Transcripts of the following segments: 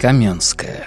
Каменская.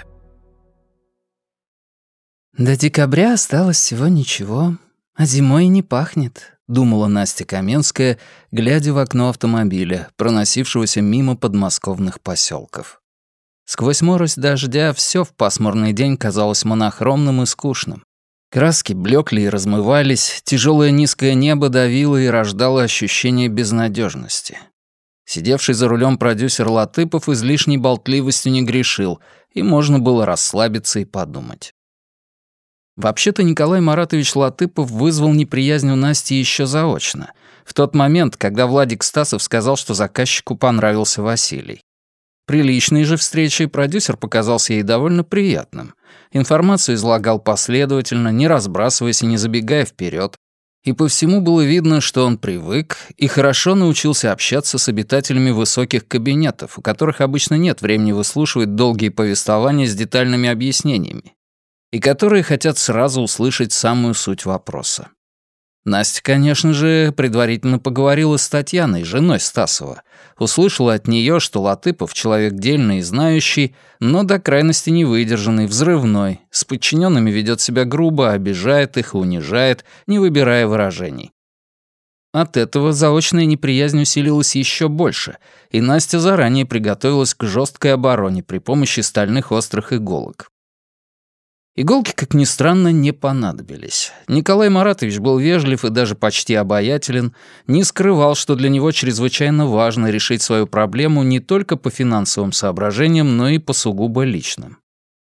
«До декабря осталось всего ничего, а зимой и не пахнет», — думала Настя Каменская, глядя в окно автомобиля, проносившегося мимо подмосковных посёлков. Сквозь морось дождя всё в пасмурный день казалось монохромным и скучным. Краски блекли и размывались, тяжелое низкое небо давило и рождало ощущение безнадежности. Сидевший за рулем продюсер Латыпов излишней болтливостью не грешил, и можно было расслабиться и подумать. Вообще-то Николай Маратович Латыпов вызвал неприязнь у Насти еще заочно, в тот момент, когда Владик Стасов сказал, что заказчику понравился Василий. При личной же встрече продюсер показался ей довольно приятным. Информацию излагал последовательно, не разбрасываясь и не забегая вперед, и по всему было видно, что он привык и хорошо научился общаться с обитателями высоких кабинетов, у которых обычно нет времени выслушивать долгие повествования с детальными объяснениями, и которые хотят сразу услышать самую суть вопроса. Настя, конечно же, предварительно поговорила с Татьяной, женой Стасова. Услышала от нее, что Латыпов человек дельный и знающий, но до крайности невыдержанный, взрывной, с подчиненными ведет себя грубо, обижает их и унижает, не выбирая выражений. От этого заочная неприязнь усилилась еще больше, и Настя заранее приготовилась к жесткой обороне при помощи стальных острых иголок. Иголки, как ни странно, не понадобились. Николай Маратович был вежлив и даже почти обаятелен, не скрывал, что для него чрезвычайно важно решить свою проблему не только по финансовым соображениям, но и по сугубо личным.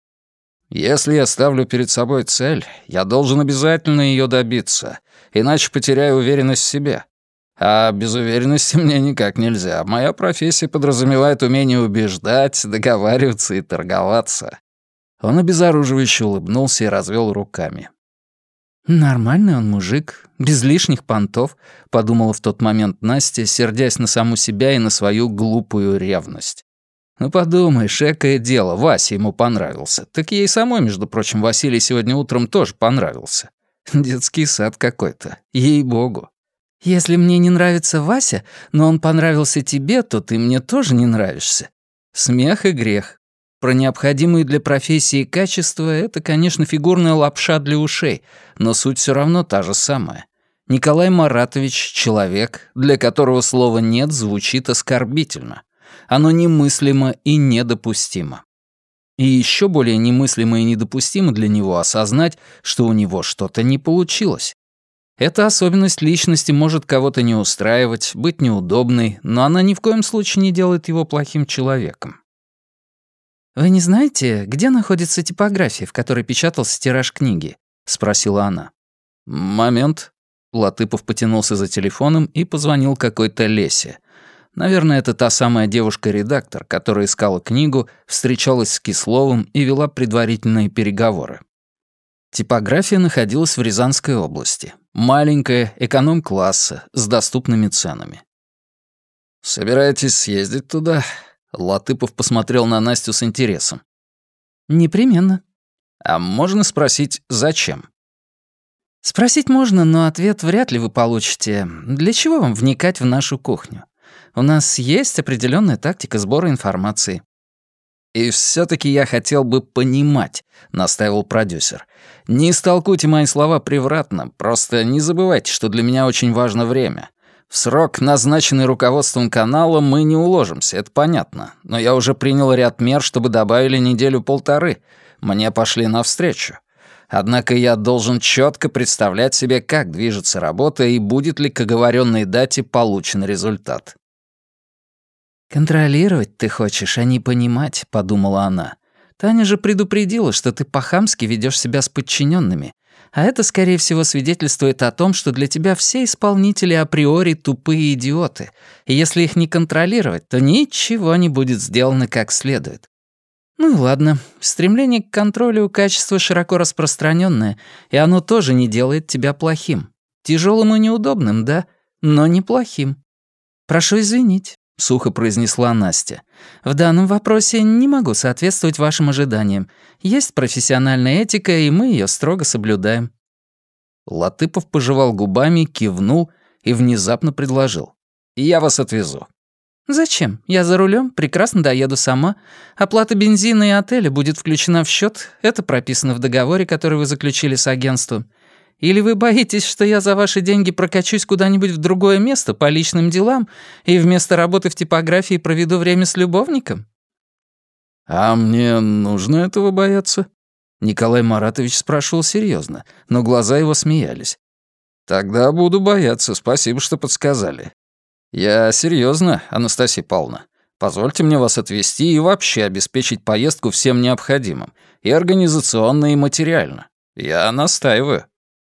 «Если я ставлю перед собой цель, я должен обязательно ее добиться, иначе потеряю уверенность в себе. А без уверенности мне никак нельзя. Моя профессия подразумевает умение убеждать, договариваться и торговаться». Он обезоруживающе улыбнулся и развел руками. «Нормальный он мужик, без лишних понтов», — подумала в тот момент Настя, сердясь на саму себя и на свою глупую ревность. «Ну подумаешь, экое дело, Вася ему понравился. Так ей самой, между прочим, Василий сегодня утром тоже понравился. Детский сад какой-то, ей-богу». «Если мне не нравится Вася, но он понравился тебе, то ты мне тоже не нравишься. Смех и грех. Про необходимые для профессии качества — это, конечно, фигурная лапша для ушей, но суть все равно та же самая. Николай Маратович — человек, для которого слово «нет» звучит оскорбительно. Оно немыслимо и недопустимо. И еще более немыслимо и недопустимо для него осознать, что у него что-то не получилось. Эта особенность личности может кого-то не устраивать, быть неудобной, но она ни в коем случае не делает его плохим человеком. «Вы не знаете, где находится типография, в которой печатался тираж книги?» — спросила она. «Момент». Латыпов потянулся за телефоном и позвонил какой-то Лесе. Наверное, это та самая девушка-редактор, которая искала книгу, встречалась с Кисловым и вела предварительные переговоры. Типография находилась в Рязанской области. Маленькая, эконом-класса, с доступными ценами. «Собираетесь съездить туда?» Латыпов посмотрел на Настю с интересом. «Непременно». «А можно спросить, зачем?» «Спросить можно, но ответ вряд ли вы получите. Для чего вам вникать в нашу кухню? У нас есть определенная тактика сбора информации». «И все-таки я хотел бы понимать», — настаивал продюсер. «Не истолкуйте мои слова превратно, просто не забывайте, что для меня очень важно время. В срок, назначенный руководством канала, мы не уложимся, это понятно. Но я уже принял ряд мер, чтобы добавили неделю-полторы. Мне пошли навстречу. Однако я должен четко представлять себе, как движется работа и будет ли к оговоренной дате получен результат». «Контролировать ты хочешь, а не понимать», — подумала она. «Таня же предупредила, что ты по-хамски ведёшь себя с подчиненными. А это, скорее всего, свидетельствует о том, что для тебя все исполнители априори тупые идиоты, и если их не контролировать, то ничего не будет сделано как следует. Ну и ладно, стремление к контролю — качество широко распространенное, и оно тоже не делает тебя плохим. Тяжелым и неудобным, да, но не плохим. Прошу извинить», — сухо произнесла Настя. «В данном вопросе не могу соответствовать вашим ожиданиям. Есть профессиональная этика, и мы ее строго соблюдаем». Латыпов пожевал губами, кивнул и внезапно предложил. «Я вас отвезу». «Зачем? Я за рулем, прекрасно доеду сама. Оплата бензина и отеля будет включена в счет. Это прописано в договоре, который вы заключили с агентством. Или вы боитесь, что я за ваши деньги прокачусь куда-нибудь в другое место по личным делам и вместо работы в типографии проведу время с любовником?» «А мне нужно этого бояться?» Николай Маратович спрашивал серьезно, но глаза его смеялись. «Тогда буду бояться, спасибо, что подсказали. Я серьезно, Анастасия Павловна. Позвольте мне вас отвезти и вообще обеспечить поездку всем необходимым, и организационно, и материально. Я настаиваю».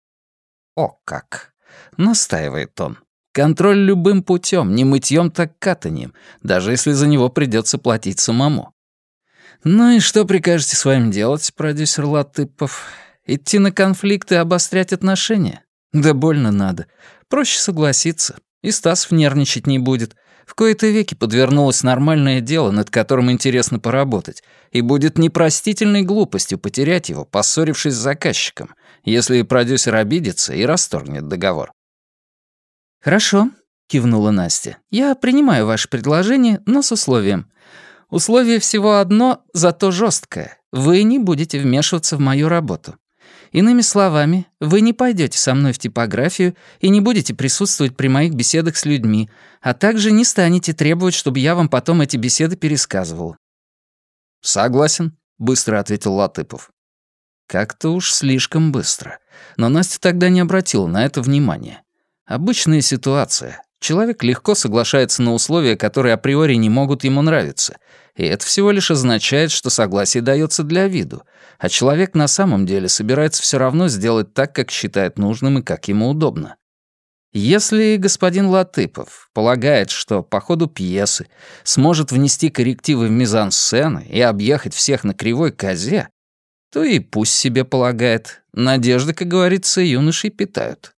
О как! Настаивает он. Контроль любым путем, не мытьем, так катаньем, даже если за него придется платить самому. «Ну и что прикажете с вами делать, продюсер Латыпов? Идти на конфликт и обострять отношения? Да больно надо. Проще согласиться. И Стасов нервничать не будет. В кои-то веки подвернулось нормальное дело, над которым интересно поработать, и будет непростительной глупостью потерять его, поссорившись с заказчиком, если продюсер обидится и расторгнет договор». «Хорошо», — кивнула Настя. «Я принимаю ваше предложение, но с условием. Условие всего одно, зато жесткое. Вы не будете вмешиваться в мою работу. Иными словами, вы не пойдете со мной в типографию и не будете присутствовать при моих беседах с людьми, а также не станете требовать, чтобы я вам потом эти беседы пересказывал». «Согласен», — быстро ответил Латыпов. Как-то уж слишком быстро. Но Настя тогда не обратила на это внимания. Обычная ситуация. Человек легко соглашается на условия, которые априори не могут ему нравиться. И это всего лишь означает, что согласие дается для виду, а человек на самом деле собирается все равно сделать так, как считает нужным и как ему удобно. Если господин Латыпов полагает, что по ходу пьесы сможет внести коррективы в мизансцены и объехать всех на кривой козе, то и пусть себе полагает. Надежды, как говорится, юношей питают.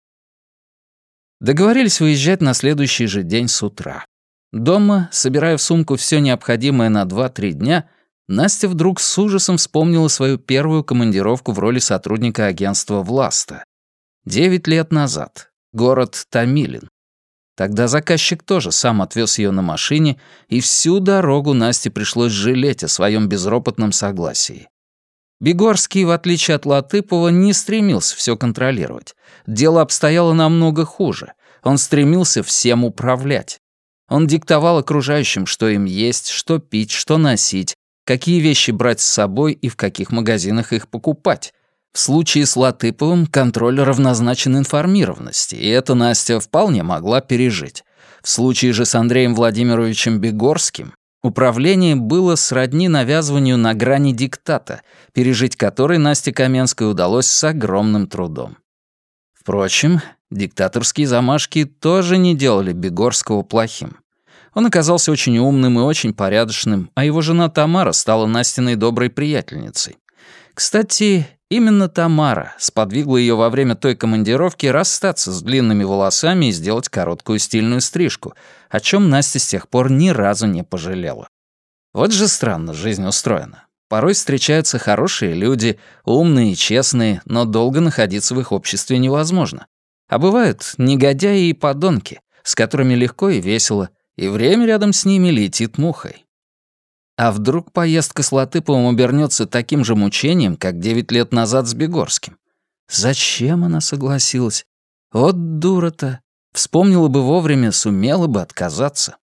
Договорились выезжать на следующий же день с утра. Дома, собирая в сумку все необходимое на 2-3 дня, Настя вдруг с ужасом вспомнила свою первую командировку в роли сотрудника агентства «Власта». 9 лет назад. Город Томилин. Тогда заказчик тоже сам отвез ее на машине, и всю дорогу Насте пришлось жалеть о своем безропотном согласии. Бегорский, в отличие от Латыпова, не стремился все контролировать. Дело обстояло намного хуже. Он стремился всем управлять. Он диктовал окружающим, что им есть, что пить, что носить, какие вещи брать с собой и в каких магазинах их покупать. В случае с Латыповым контроль равнозначен информированности, и это Настя вполне могла пережить. В случае же с Андреем Владимировичем Бегорским управление было сродни навязыванию на грани диктата, пережить который Насте Каменской удалось с огромным трудом. Впрочем, диктаторские замашки тоже не делали Бегорского плохим. Он оказался очень умным и очень порядочным, а его жена Тамара стала Настиной доброй приятельницей. Кстати, именно Тамара сподвигла ее во время той командировки расстаться с длинными волосами и сделать короткую стильную стрижку, о чем Настя с тех пор ни разу не пожалела. Вот же странно жизнь устроена. Порой встречаются хорошие люди, умные и честные, но долго находиться в их обществе невозможно. А бывают негодяи и подонки, с которыми легко и весело, и время рядом с ними летит мухой. А вдруг поездка с Латыповым обернется таким же мучением, как 9 лет назад с Бегорским? Зачем она согласилась? Вот дура-то. Вспомнила бы вовремя, сумела бы отказаться.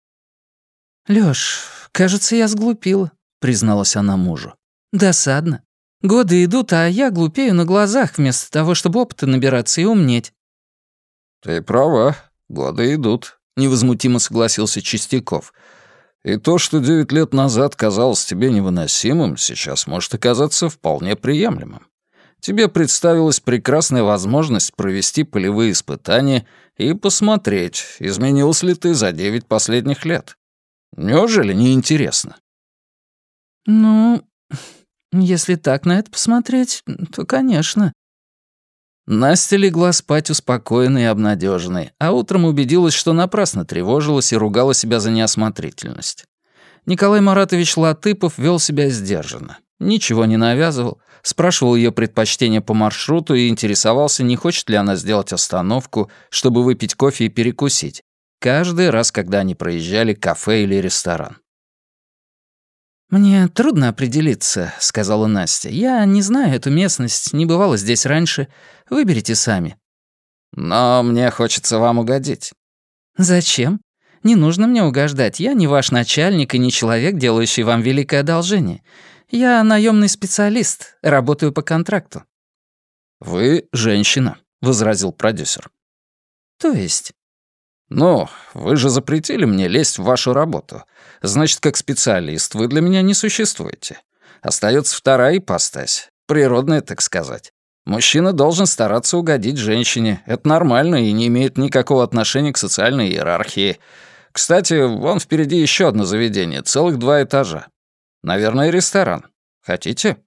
«Лёш, кажется, я сглупила», — призналась она мужу. «Досадно. Годы идут, а я глупею на глазах, вместо того, чтобы опыта набираться и умнеть». «Ты права, годы идут», — невозмутимо согласился Чистяков. «И то, что 9 лет назад казалось тебе невыносимым, сейчас может оказаться вполне приемлемым. Тебе представилась прекрасная возможность провести полевые испытания и посмотреть, изменился ли ты за 9 последних лет. Неужели не интересно?» «Ну, если так на это посмотреть, то, конечно». Настя легла спать успокоенной и обнадеженной, а утром убедилась, что напрасно тревожилась и ругала себя за неосмотрительность. Николай Маратович Латыпов вел себя сдержанно. Ничего не навязывал, спрашивал ее предпочтения по маршруту и интересовался, не хочет ли она сделать остановку, чтобы выпить кофе и перекусить. каждый раз, когда они проезжали кафе или ресторан. «Мне трудно определиться», — сказала Настя. «Я не знаю эту местность, не бывала здесь раньше. Выберите сами». «Но мне хочется вам угодить». «Зачем? Не нужно мне угождать. Я не ваш начальник и не человек, делающий вам великое одолжение. Я наемный специалист, работаю по контракту». «Вы женщина», — возразил продюсер. «То есть?» «Ну, вы же запретили мне лезть в вашу работу. Значит, как специалист вы для меня не существуете. Остается вторая ипостась, природная, так сказать. Мужчина должен стараться угодить женщине. Это нормально и не имеет никакого отношения к социальной иерархии. Кстати, вон впереди еще одно заведение, целых 2 этажа. Наверное, ресторан. Хотите?»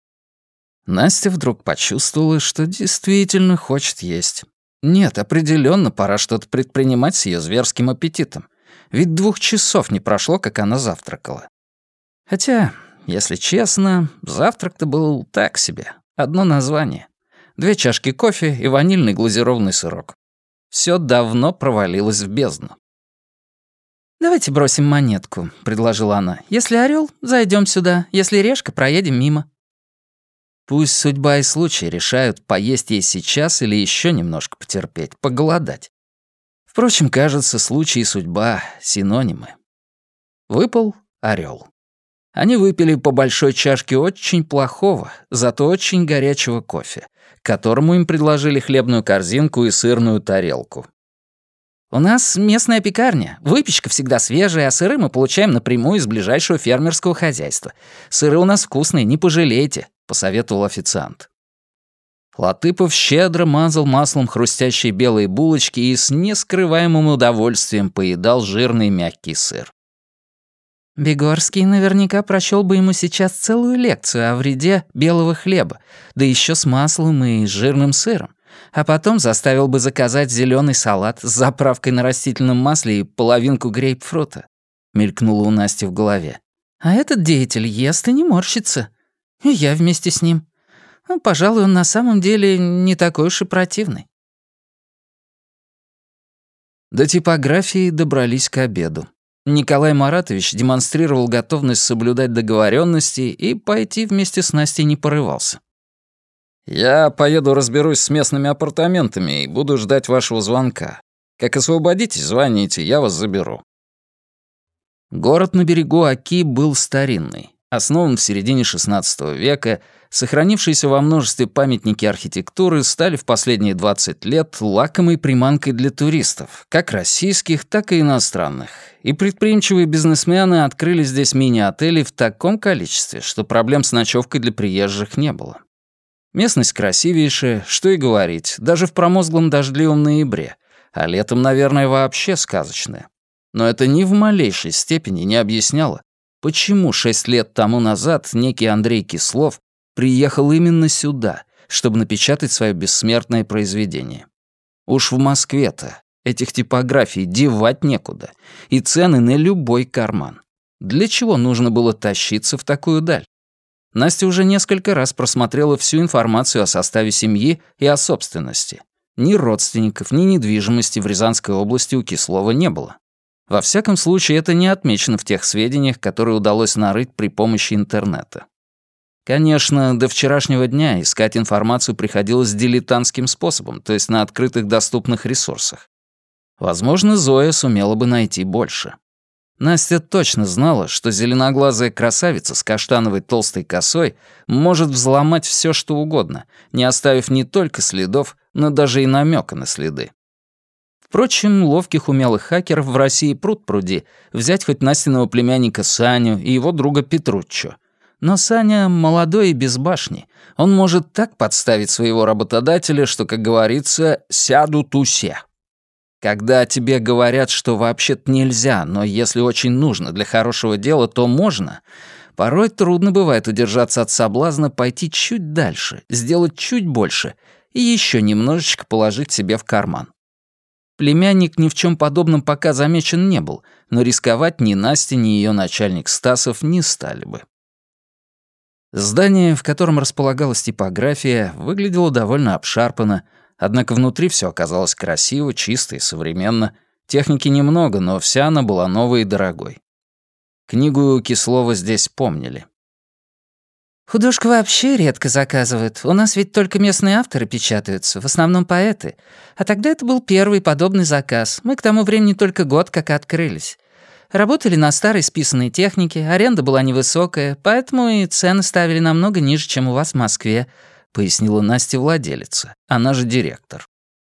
Настя вдруг почувствовала, что действительно хочет есть. Нет, определенно пора что-то предпринимать с ее зверским аппетитом. Ведь 2 часов не прошло, как она завтракала. Хотя, если честно, завтрак-то был так себе. Одно название. 2 чашки кофе и ванильный глазированный сырок. Все давно провалилось в бездну. «Давайте бросим монетку», — предложила она. «Если орел, зайдем сюда. Если решка, проедем мимо». Пусть судьба и случай решают, поесть ей сейчас или еще немножко потерпеть, поголодать. Впрочем, кажется, случай и судьба — синонимы. Выпал орел. Они выпили по большой чашке очень плохого, зато очень горячего кофе, к которому им предложили хлебную корзинку и сырную тарелку. «У нас местная пекарня. Выпечка всегда свежая, а сыры мы получаем напрямую из ближайшего фермерского хозяйства. Сыры у нас вкусные, не пожалейте», — посоветовал официант. Латыпов щедро мазал маслом хрустящие белые булочки и с нескрываемым удовольствием поедал жирный мягкий сыр. Бегорский наверняка прочел бы ему сейчас целую лекцию о вреде белого хлеба, да еще с маслом и жирным сыром, а потом заставил бы заказать зеленый салат с заправкой на растительном масле и половинку грейпфрута, мелькнуло у Насти в голове. А этот деятель ест и не морщится. И я вместе с ним. Ну, пожалуй, он на самом деле не такой уж и противный. До типографии добрались к обеду. Николай Маратович демонстрировал готовность соблюдать договоренности и пойти вместе с Настей не порывался. «Я поеду разберусь с местными апартаментами и буду ждать вашего звонка. Как освободитесь, звоните, я вас заберу». Город на берегу Оки был старинный, основан в середине XVI века. Сохранившиеся во множестве памятники архитектуры стали в последние 20 лет лакомой приманкой для туристов, как российских, так и иностранных. И предприимчивые бизнесмены открыли здесь мини-отели в таком количестве, что проблем с ночевкой для приезжих не было. Местность красивейшая, что и говорить, даже в промозглом дождливом ноябре, а летом, наверное, вообще сказочная. Но это ни в малейшей степени не объясняло, почему 6 лет тому назад некий Андрей Кислов приехал именно сюда, чтобы напечатать свое бессмертное произведение. Уж в Москве-то этих типографий девать некуда, и цены на любой карман. Для чего нужно было тащиться в такую даль? Настя уже несколько раз просмотрела всю информацию о составе семьи и о собственности. Ни родственников, ни недвижимости в Рязанской области у Кислова не было. Во всяком случае, это не отмечено в тех сведениях, которые удалось нарыть при помощи интернета. Конечно, до вчерашнего дня искать информацию приходилось дилетантским способом, то есть на открытых доступных ресурсах. Возможно, Зоя сумела бы найти больше. Настя точно знала, что зеленоглазая красавица с каштановой толстой косой может взломать все, что угодно, не оставив не только следов, но даже и намека на следы. Впрочем, ловких умелых хакеров в России пруд-пруди, взять хоть Настиного племянника Саню и его друга Петруччо. Но Саня молодой и без башни. Он может так подставить своего работодателя, что, как говорится, сядут усе. Когда тебе говорят, что вообще-то нельзя, но если очень нужно для хорошего дела, то можно, порой трудно бывает удержаться от соблазна пойти чуть дальше, сделать чуть больше и еще немножечко положить себе в карман. Племянник ни в чем подобном пока замечен не был, но рисковать ни Настя, ни ее начальник Стасов не стали бы. Здание, в котором располагалась типография, выглядело довольно обшарпанно, однако внутри все оказалось красиво, чисто и современно, Техники немного, но вся она была новой и дорогой. Книгу Кислова здесь помнили. «Художку вообще редко заказывают. У нас ведь только местные авторы печатаются, в основном поэты. А тогда это был первый подобный заказ. Мы к тому времени только год как открылись. Работали на старой списанной технике, аренда была невысокая, поэтому и цены ставили намного ниже, чем у вас в Москве», — пояснила Настя владелица, она же директор.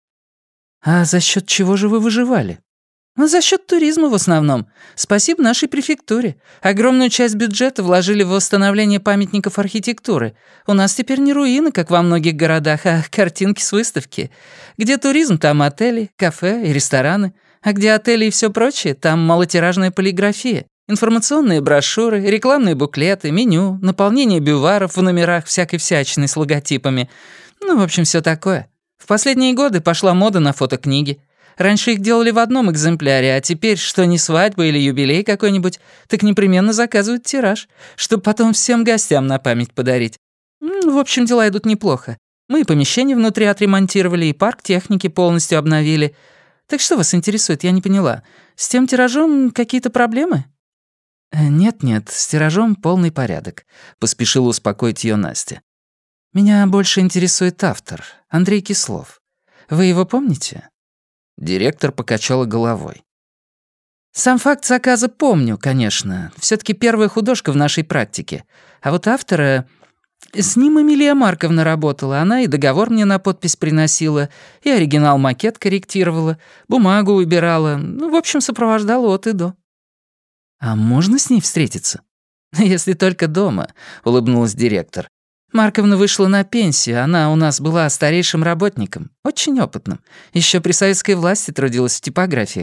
«А за счет чего же вы выживали?» «Ну, за счет туризма в основном. Спасибо нашей префектуре. Огромную часть бюджета вложили в восстановление памятников архитектуры. У нас теперь не руины, как во многих городах, а картинки с выставки. Где туризм, там отели, кафе и рестораны. А где отели и все прочее, там малотиражная полиграфия, информационные брошюры, рекламные буклеты, меню, наполнение бюваров в номерах всякой всячины с логотипами. Ну, в общем, все такое. В последние годы пошла мода на фотокниги. Раньше их делали в одном экземпляре, а теперь, что ни свадьба или юбилей какой-нибудь, так непременно заказывают тираж, чтобы потом всем гостям на память подарить. В общем, дела идут неплохо. Мы и помещение внутри отремонтировали, и парк техники полностью обновили. Так что вас интересует, я не поняла. С тем тиражом какие-то проблемы?» «Нет, с тиражом полный порядок», — поспешила успокоить ее Настя. «Меня больше интересует автор, Андрей Кислов. Вы его помните?» Директор покачала головой. «Сам факт заказа помню, конечно. Всё-таки первая художка в нашей практике. А вот автора... С ним Эмилия Марковна работала. Она и договор мне на подпись приносила, и оригинал-макет корректировала, бумагу выбирала. Ну, в общем, сопровождала от и до». «А можно с ней встретиться?» «Если только дома», — улыбнулась директор. «Марковна вышла на пенсию, она у нас была старейшим работником, очень опытным. Еще при советской власти трудилась в типографиях».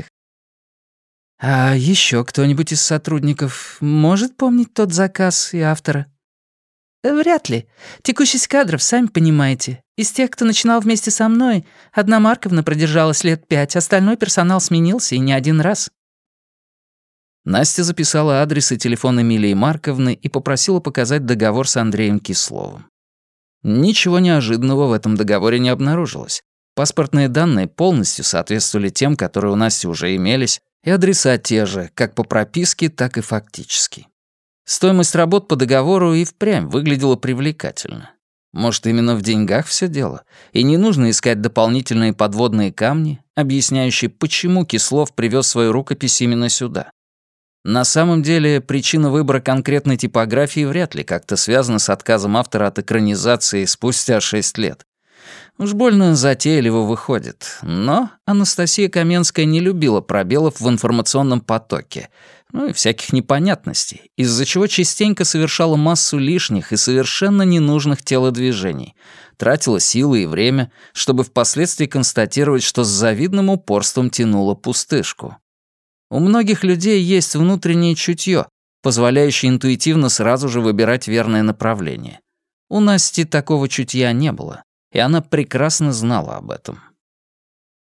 «А еще кто-нибудь из сотрудников может помнить тот заказ и автора?» «Вряд ли. Текущесть кадров, сами понимаете. Из тех, кто начинал вместе со мной, одна Марковна продержалась лет 5, остальной персонал сменился и не один раз». Настя записала адрес и телефон Эмилии Марковны и попросила показать договор с Андреем Кисловым. Ничего неожиданного в этом договоре не обнаружилось. Паспортные данные полностью соответствовали тем, которые у Насти уже имелись, и адреса те же, как по прописке, так и фактически. Стоимость работ по договору и впрямь выглядела привлекательно. Может, именно в деньгах все дело, и не нужно искать дополнительные подводные камни, объясняющие, почему Кислов привез свою рукопись именно сюда. На самом деле, причина выбора конкретной типографии вряд ли как-то связана с отказом автора от экранизации спустя 6 лет. Уж больно затейливо выходит. Но Анастасия Каменская не любила пробелов в информационном потоке, ну и всяких непонятностей, из-за чего частенько совершала массу лишних и совершенно ненужных телодвижений, тратила силы и время, чтобы впоследствии констатировать, что с завидным упорством тянула пустышку. У многих людей есть внутреннее чутье, позволяющее интуитивно сразу же выбирать верное направление. У Насти такого чутья не было, и она прекрасно знала об этом.